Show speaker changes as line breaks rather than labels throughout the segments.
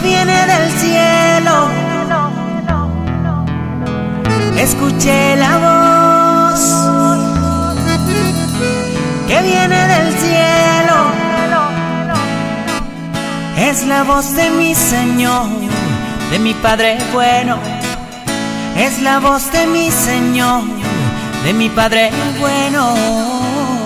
viene del cielo. Escuché la voz que viene del cielo. Es la voz de mi Señor, de mi Padre bueno. Es la voz de mi Señor, de mi Padre bueno.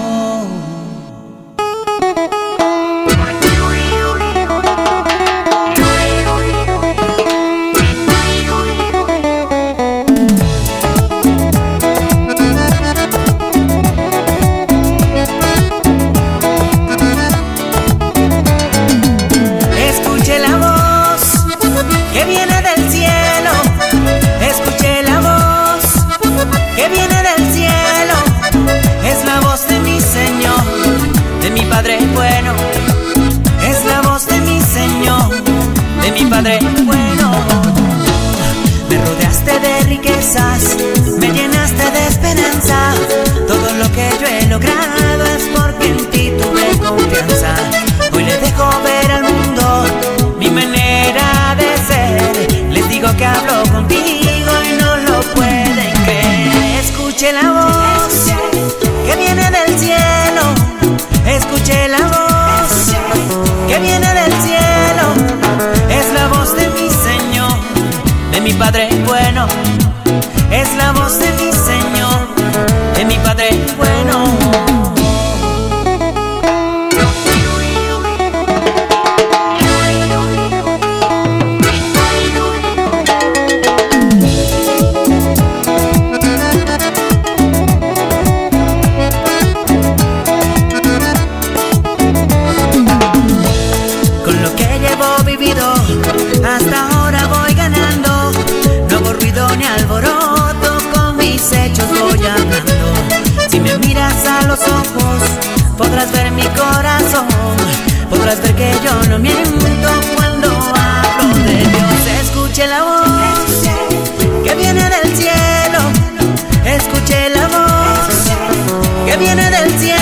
Que viene del cielo, escuché la voz que viene del cielo. Es la voz de mi Señor, de mi Padre bueno. Es la voz de mi Señor, de mi Padre bueno. Me rodeaste de riquezas, me llenaste de esperanza. Todo lo que yo he logrado es porque en ti tuve confianza. Hoy le dejo ver al mundo mi manera de ser. Les digo que hablo contigo y no lo pueden creer. Escuché la voz que viene del cielo. Escuché la voz que viene del cielo. Es la voz de mi Señor, de mi Padre bueno. Es la voz de mi Señor, de mi Padre bueno. Hasta ahora voy ganando, no hago ruido ni alboroto, con mis hechos voy hablando. Si me miras a los ojos, podrás ver mi corazón, podrás ver que yo no miento cuando hablo de Dios. Escuché la voz que viene del cielo. Escuché la voz que viene del cielo.